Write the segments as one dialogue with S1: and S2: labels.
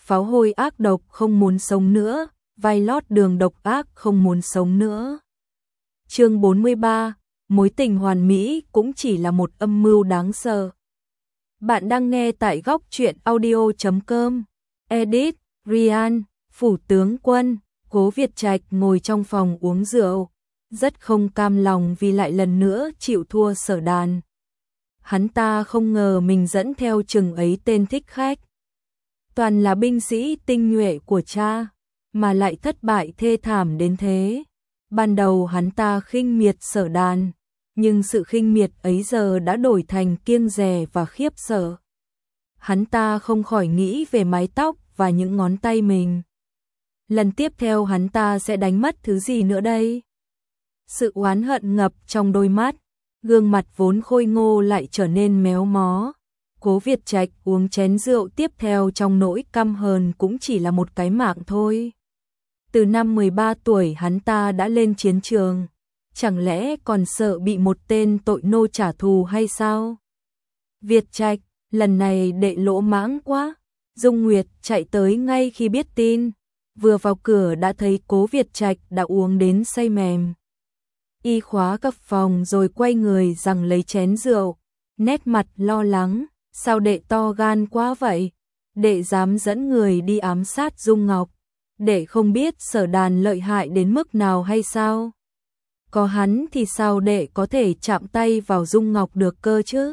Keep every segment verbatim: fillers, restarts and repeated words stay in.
S1: pháo hôi ác độc không muốn sống nữa, vai lót đường độc ác không muốn sống nữa. Chương bốn mươi ba, mối tình hoàn mỹ cũng chỉ là một âm mưu đáng sợ. Bạn đang nghe tại góc truyện audio chấm com. Edit, Ryan, Phủ tướng quân. Cố Việt Trạch ngồi trong phòng uống rượu, rất không cam lòng vì lại lần nữa chịu thua Sở Đàn. Hắn ta không ngờ mình dẫn theo chừng ấy tên thích khách, toàn là binh sĩ tinh nhuệ của cha, mà lại thất bại thê thảm đến thế. Ban đầu hắn ta khinh miệt Sở Đàn, nhưng sự khinh miệt ấy giờ đã đổi thành kiêng dè và khiếp sợ. Hắn ta không khỏi nghĩ về mái tóc và những ngón tay mình. Lần tiếp theo hắn ta sẽ đánh mất thứ gì nữa đây? Sự oán hận ngập trong đôi mắt, gương mặt vốn khôi ngô lại trở nên méo mó. Cố Việt Trạch uống chén rượu tiếp theo trong nỗi căm hờn cũng chỉ là một cái mạng thôi. Từ năm mười ba tuổi hắn ta đã lên chiến trường, chẳng lẽ còn sợ bị một tên tội nô trả thù hay sao? Việt Trạch, lần này đệ lỗ mãng quá. Dung Nguyệt chạy tới ngay khi biết tin, vừa vào cửa đã thấy Cố Việt Trạch đã uống đến say mềm. Y khóa cặp phòng rồi quay người giằng lấy chén rượu, nét mặt lo lắng, sao đệ to gan quá vậy? Đệ dám dẫn người đi ám sát Dung Ngọc, đệ không biết Sở Đàn lợi hại đến mức nào hay sao? Có hắn thì sao đệ có thể chạm tay vào Dung Ngọc được cơ chứ?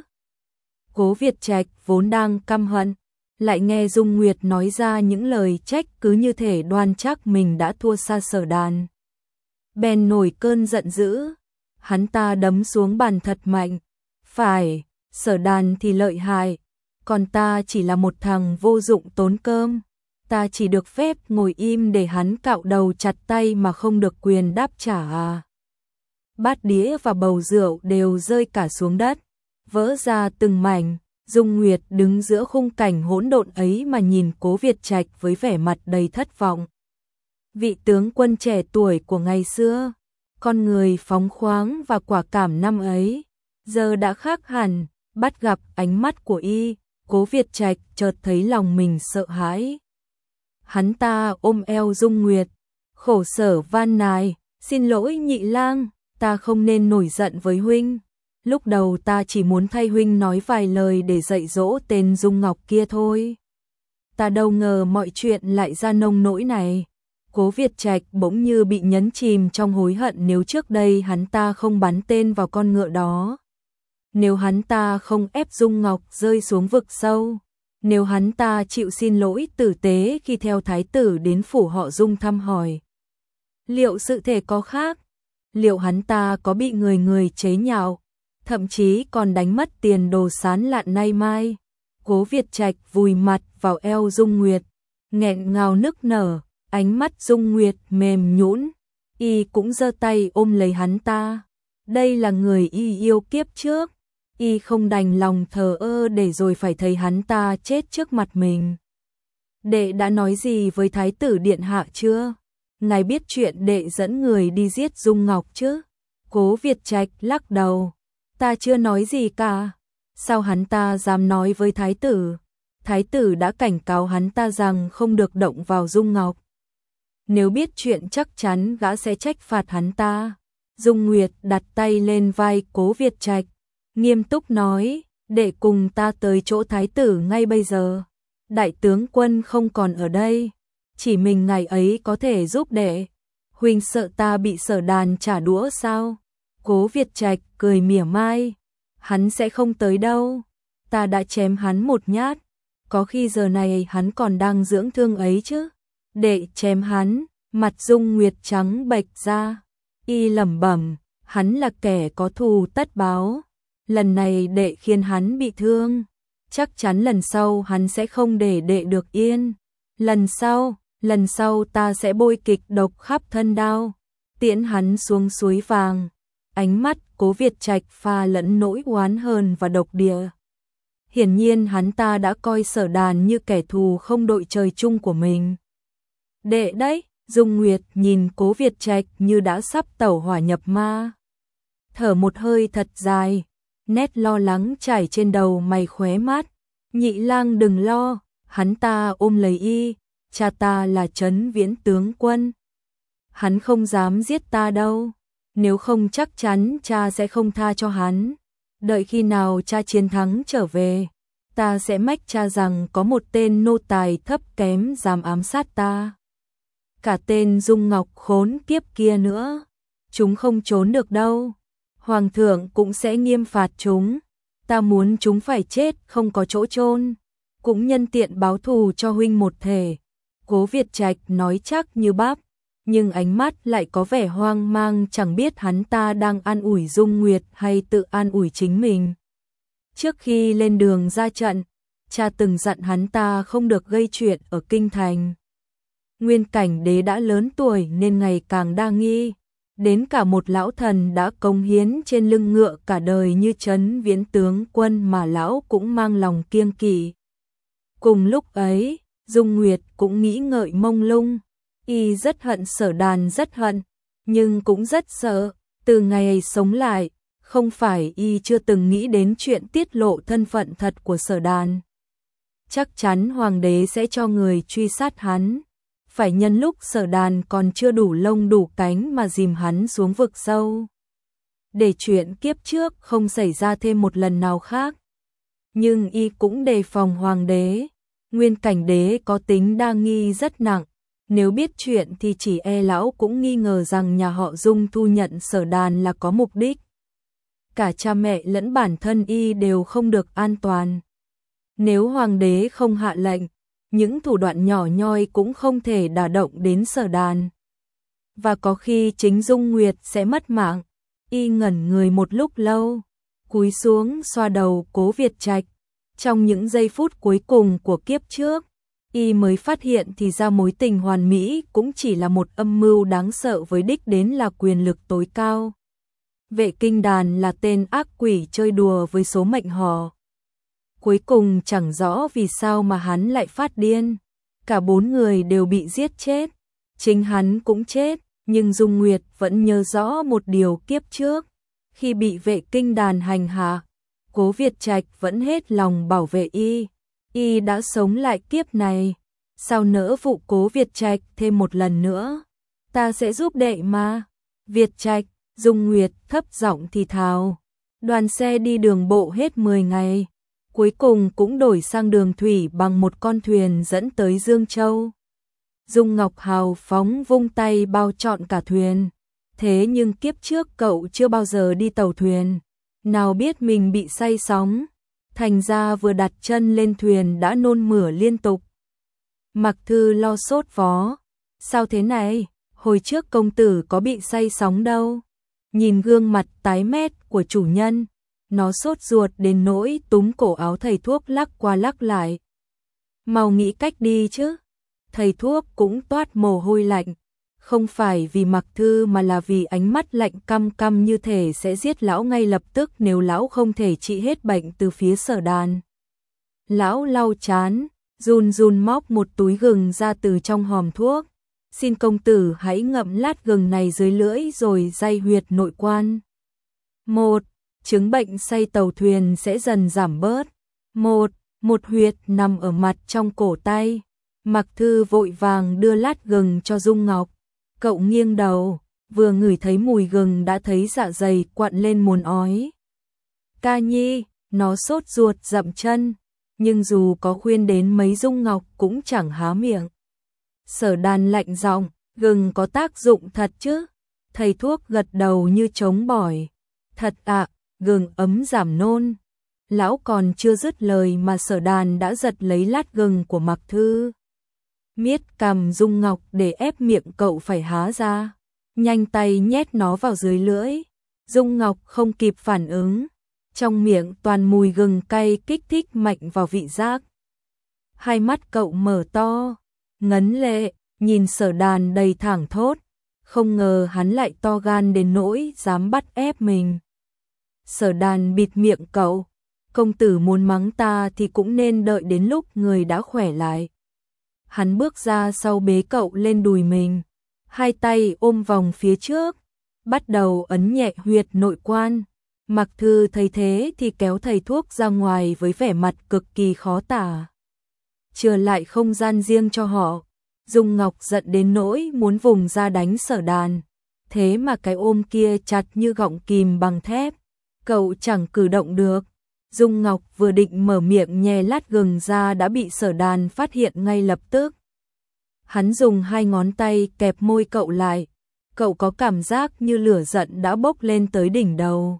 S1: Cố Việt Trạch vốn đang căm hận, lại nghe Dung Nguyệt nói ra những lời trách cứ như thể đoan chắc mình đã thua xa Sở Đàn. Bèn nổi cơn giận dữ, hắn ta đấm xuống bàn thật mạnh. Phải, Sở Đàn thì lợi hại, còn ta chỉ là một thằng vô dụng tốn cơm. Ta chỉ được phép ngồi im để hắn cạo đầu chặt tay mà không được quyền đáp trả à? Bát đĩa và bầu rượu đều rơi cả xuống đất, vỡ ra từng mảnh. Dung Nguyệt đứng giữa khung cảnh hỗn độn ấy mà nhìn Cố Việt Trạch với vẻ mặt đầy thất vọng. Vị tướng quân trẻ tuổi của ngày xưa, con người phóng khoáng và quả cảm năm ấy, giờ đã khác hẳn. Bắt gặp ánh mắt của y, Cố Việt Trạch chợt thấy lòng mình sợ hãi. Hắn ta ôm eo Dung Nguyệt, khổ sở van nài, xin lỗi nhị lang, ta không nên nổi giận với huynh. Lúc đầu ta chỉ muốn thay huynh nói vài lời để dạy dỗ tên Dung Ngọc kia thôi. Ta đâu ngờ mọi chuyện lại ra nông nỗi này. Cố Việt Trạch bỗng như bị nhấn chìm trong hối hận nếu trước đây hắn ta không bắn tên vào con ngựa đó. Nếu hắn ta không ép Dung Ngọc rơi xuống vực sâu. Nếu hắn ta chịu xin lỗi tử tế khi theo thái tử đến phủ họ Dung thăm hỏi. Liệu sự thể có khác? Liệu hắn ta có bị người người chế nhạo, thậm chí còn đánh mất tiền đồ sán lạn nay mai? Cố Việt Trạch vùi mặt vào eo Dung Nguyệt, nghẹn ngào nức nở, ánh mắt Dung Nguyệt mềm nhũn, y cũng giơ tay ôm lấy hắn ta. Đây là người y yêu kiếp trước, y không đành lòng thờ ơ để rồi phải thấy hắn ta chết trước mặt mình. Đệ đã nói gì với thái tử điện hạ chưa? Ngài biết chuyện đệ dẫn người đi giết Dung Ngọc chứ? Cố Việt Trạch lắc đầu. Ta chưa nói gì cả. Sao hắn ta dám nói với thái tử? Thái tử đã cảnh cáo hắn ta rằng không được động vào Dung Ngọc. Nếu biết chuyện chắc chắn gã sẽ trách phạt hắn ta. Dung Nguyệt đặt tay lên vai Cố Việt Trạch, nghiêm túc nói, đệ cùng ta tới chỗ thái tử ngay bây giờ. Đại tướng quân không còn ở đây, chỉ mình ngài ấy có thể giúp đệ. Huynh sợ ta bị Sở Đàn trả đũa sao? Cố Việt Trạch cười mỉa mai, hắn sẽ không tới đâu. Ta đã chém hắn một nhát, có khi giờ này hắn còn đang dưỡng thương ấy chứ. Đệ chém hắn, mặt Dung Nguyệt trắng bệch ra, y lẩm bẩm, hắn là kẻ có thù tất báo. Lần này đệ khiến hắn bị thương, chắc chắn lần sau hắn sẽ không để đệ được yên. Lần sau, lần sau ta sẽ bôi kịch độc khắp thân đao, tiễn hắn xuống suối vàng. Ánh mắt Cố Việt Trạch pha lẫn nỗi oán hờn và độc địa. Hiển nhiên hắn ta đã coi Sở Đàn như kẻ thù không đội trời chung của mình. Đệ đấy, Dung Nguyệt nhìn Cố Việt Trạch như đã sắp tẩu hỏa nhập ma. Thở một hơi thật dài, nét lo lắng trải trên đầu mày khóe mắt. Nhị lang đừng lo, hắn ta ôm lấy y, cha ta là Trấn Viễn tướng quân. Hắn không dám giết ta đâu, nếu không chắc chắn cha sẽ không tha cho hắn. Đợi khi nào cha chiến thắng trở về, ta sẽ mách cha rằng có một tên nô tài thấp kém dám ám sát ta. Cả tên Dung Ngọc khốn kiếp kia nữa, chúng không trốn được đâu. Hoàng thượng cũng sẽ nghiêm phạt chúng. Ta muốn chúng phải chết không có chỗ chôn, cũng nhân tiện báo thù cho huynh một thể. Cố Việt Trạch nói chắc như bắp, nhưng ánh mắt lại có vẻ hoang mang, chẳng biết hắn ta đang an ủi Dung Nguyệt hay tự an ủi chính mình. Trước khi lên đường ra trận, cha từng dặn hắn ta không được gây chuyện ở kinh thành. Nguyên Cảnh Đế đã lớn tuổi nên ngày càng đa nghi, đến cả một lão thần đã cống hiến trên lưng ngựa cả đời như Trấn Viễn tướng quân mà lão cũng mang lòng kiêng kỵ. Cùng lúc ấy, Dung Nguyệt cũng nghĩ ngợi mông lung, y rất hận Sở Đàn, rất hận, nhưng cũng rất sợ. Từ ngày ấy sống lại, không phải y chưa từng nghĩ đến chuyện tiết lộ thân phận thật của Sở Đàn. Chắc chắn hoàng đế sẽ cho người truy sát hắn, phải nhân lúc Sở Đàn còn chưa đủ lông đủ cánh mà dìm hắn xuống vực sâu, để chuyện kiếp trước không xảy ra thêm một lần nào khác. Nhưng y cũng đề phòng hoàng đế. Nguyên Cảnh Đế có tính đa nghi rất nặng, nếu biết chuyện thì chỉ e lão cũng nghi ngờ rằng nhà họ Dung thu nhận Sở Đàn là có mục đích. Cả cha mẹ lẫn bản thân y đều không được an toàn. Nếu hoàng đế không hạ lệnh, những thủ đoạn nhỏ nhoi cũng không thể đả động đến Sở Đàn. Và có khi chính Dung Nguyệt sẽ mất mạng. Y ngẩn người một lúc lâu, cúi xuống xoa đầu Cố Việt Trạch. Trong những giây phút cuối cùng của kiếp trước, y mới phát hiện thì ra mối tình hoàn mỹ cũng chỉ là một âm mưu đáng sợ với đích đến là quyền lực tối cao. Vệ Kinh Đàn là tên ác quỷ chơi đùa với số mệnh họ. Cuối cùng chẳng rõ vì sao mà hắn lại phát điên. Cả bốn người đều bị giết chết. Chính hắn cũng chết, nhưng Dung Nguyệt vẫn nhớ rõ một điều kiếp trước. Khi bị Vệ Kinh Đàn hành hạ, Cố Việt Trạch vẫn hết lòng bảo vệ y. Y đã sống lại kiếp này. Sao nỡ phụ Cố Việt Trạch thêm một lần nữa? Ta sẽ giúp đệ mà. Việt Trạch, Dung Nguyệt thấp giọng thì thào. Đoàn xe đi đường bộ hết mười ngày. Cuối cùng cũng đổi sang đường thủy bằng một con thuyền dẫn tới Dương Châu. Dung Ngọc hào phóng vung tay bao trọn cả thuyền. Thế nhưng kiếp trước cậu chưa bao giờ đi tàu thuyền. Nào biết mình bị say sóng. Thành ra vừa đặt chân lên thuyền đã nôn mửa liên tục. Mặc Thư lo sốt vó. Sao thế này? Hồi trước công tử có bị say sóng đâu. Nhìn gương mặt tái mét của chủ nhân, nó sốt ruột đến nỗi túm cổ áo thầy thuốc lắc qua lắc lại. Mau nghĩ cách đi chứ. Thầy thuốc cũng toát mồ hôi lạnh. Không phải vì Mặc Thư mà là vì ánh mắt lạnh căm căm như thể sẽ giết lão ngay lập tức nếu lão không thể trị hết bệnh từ phía Sở Đàn. Lão lau chán, run run móc một túi gừng ra từ trong hòm thuốc. Xin công tử hãy ngậm lát gừng này dưới lưỡi rồi day huyệt nội quan. Một, chứng bệnh say tàu thuyền sẽ dần giảm bớt. Một, một huyệt nằm ở mặt trong cổ tay. Mặc Thư vội vàng đưa lát gừng cho Dung Ngọc. Cậu nghiêng đầu, vừa ngửi thấy mùi gừng đã thấy dạ dày quặn lên muốn ói. Ca Nhi, nó sốt ruột dậm chân, nhưng dù có khuyên đến mấy Dung Ngọc cũng chẳng há miệng. Sở Đàn lạnh giọng, gừng có tác dụng thật chứ? Thầy thuốc gật đầu như trống bỏi. Thật ạ, gừng ấm giảm nôn. Lão còn chưa dứt lời mà Sở Đàn đã giật lấy lát gừng của Mặc Thư. Miết cằm Dung Ngọc để ép miệng cậu phải há ra. Nhanh tay nhét nó vào dưới lưỡi. Dung Ngọc không kịp phản ứng. Trong miệng toàn mùi gừng cay kích thích mạnh vào vị giác. Hai mắt cậu mở to, ngấn lệ, nhìn Sở Đàn đầy thảng thốt. Không ngờ hắn lại to gan đến nỗi dám bắt ép mình. Sở Đàn bịt miệng cậu. Công tử muốn mắng ta thì cũng nên đợi đến lúc người đã khỏe lại. Hắn bước ra sau bế cậu lên đùi mình. Hai tay ôm vòng phía trước. Bắt đầu ấn nhẹ huyệt nội quan. Mặc Thư thấy thế thì kéo thầy thuốc ra ngoài với vẻ mặt cực kỳ khó tả. Chừa lại không gian riêng cho họ. Dung Ngọc giận đến nỗi muốn vùng ra đánh Sở Đàn. Thế mà cái ôm kia chặt như gọng kìm bằng thép, cậu chẳng cử động được. Dung Ngọc vừa định mở miệng nhè lát gừng ra đã bị Sở Đàn phát hiện ngay lập tức. Hắn dùng hai ngón tay kẹp môi cậu lại, cậu có cảm giác như lửa giận đã bốc lên tới đỉnh đầu.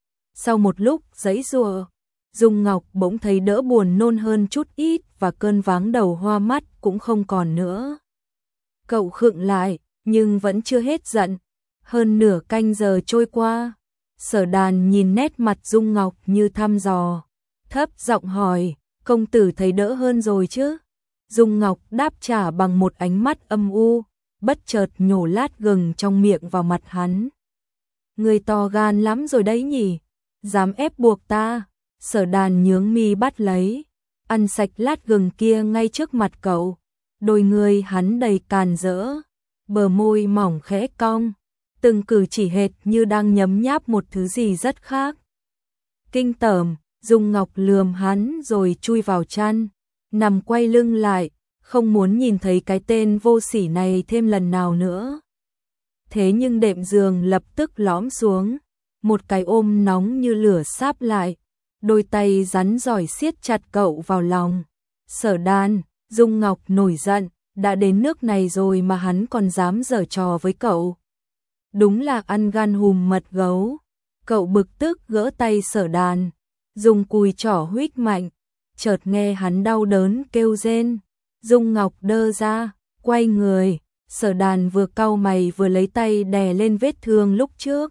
S1: Sau một lúc giãy giụa, Dung Ngọc bỗng thấy đỡ buồn nôn hơn chút ít và cơn váng đầu hoa mắt cũng không còn nữa. Cậu khựng lại, nhưng vẫn chưa hết giận. Hơn nửa canh giờ trôi qua, Sở Đàn nhìn nét mặt Dung Ngọc như thăm dò, thấp giọng hỏi, công tử thấy đỡ hơn rồi chứ? Dung Ngọc đáp trả bằng một ánh mắt âm u, bất chợt nhổ lát gừng trong miệng vào mặt hắn. Người to gan lắm rồi đấy nhỉ, dám ép buộc ta. Sở Đàn nhướng mi bắt lấy, ăn sạch lát gừng kia ngay trước mặt cậu. Đôi người hắn đầy càn rỡ, bờ môi mỏng khẽ cong, từng cử chỉ hệt như đang nhấm nháp một thứ gì rất khác. Kinh tởm, Dung Ngọc lườm hắn rồi chui vào chăn, nằm quay lưng lại, không muốn nhìn thấy cái tên vô sỉ này thêm lần nào nữa. Thế nhưng đệm giường lập tức lõm xuống, một cái ôm nóng như lửa sáp lại, đôi tay rắn giỏi siết chặt cậu vào lòng. Sở Đàn, Dung Ngọc nổi giận, đã đến nước này rồi mà hắn còn dám giở trò với cậu. Đúng là ăn gan hùm mật gấu. Cậu bực tức gỡ tay Sở Đàn, dùng cùi trỏ huých mạnh, chợt nghe hắn đau đớn kêu rên. Dung Ngọc đơ ra, quay người, Sở Đàn vừa cau mày vừa lấy tay đè lên vết thương lúc trước.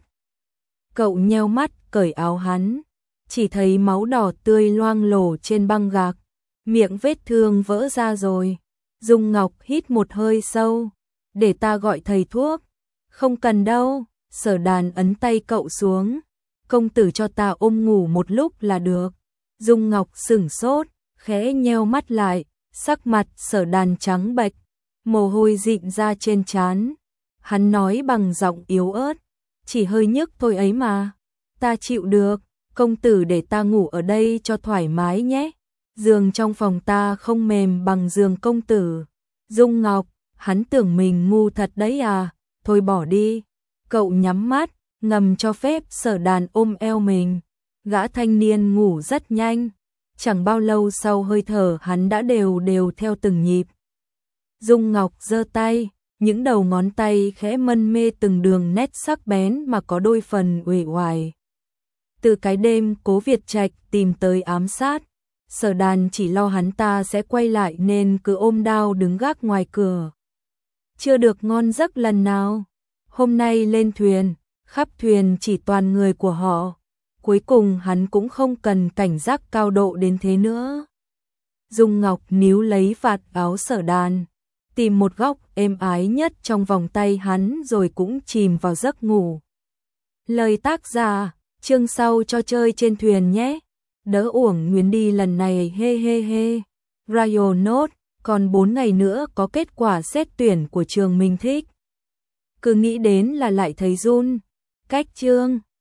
S1: Cậu nheo mắt cởi áo hắn, chỉ thấy máu đỏ tươi loang lổ trên băng gạc, miệng vết thương vỡ ra rồi. Dung Ngọc hít một hơi sâu, để ta gọi thầy thuốc. Không cần đâu, Sở Đàn ấn tay cậu xuống, công tử cho ta ôm ngủ một lúc là được. Dung Ngọc sửng sốt, khẽ nheo mắt lại, sắc mặt Sở Đàn trắng bệch, mồ hôi dịn ra trên trán. Hắn nói bằng giọng yếu ớt, chỉ hơi nhức thôi ấy mà, ta chịu được, công tử để ta ngủ ở đây cho thoải mái nhé. Giường trong phòng ta không mềm bằng giường công tử. Dung Ngọc, hắn tưởng mình ngu thật đấy à, thôi bỏ đi. Cậu nhắm mắt, ngầm cho phép Sở Đàn ôm eo mình. Gã thanh niên ngủ rất nhanh, chẳng bao lâu sau hơi thở hắn đã đều đều theo từng nhịp. Dung Ngọc giơ tay, những đầu ngón tay khẽ mân mê từng đường nét sắc bén mà có đôi phần uể oải. Từ cái đêm Cố Việt Trạch tìm tới ám sát, Sở Đàn chỉ lo hắn ta sẽ quay lại nên cứ ôm đao đứng gác ngoài cửa. Chưa được ngon giấc lần nào. Hôm nay lên thuyền, khắp thuyền chỉ toàn người của họ. Cuối cùng hắn cũng không cần cảnh giác cao độ đến thế nữa. Dung Ngọc níu lấy vạt áo Sở Đàn, tìm một góc êm ái nhất trong vòng tay hắn rồi cũng chìm vào giấc ngủ. Lời tác giả, chương sau cho chơi trên thuyền nhé. Đỡ uổng chuyến đi lần này he he he. Royal Note, còn bốn ngày nữa có kết quả xét tuyển của trường mình thích. Cứ nghĩ đến là lại thấy run. Cách chương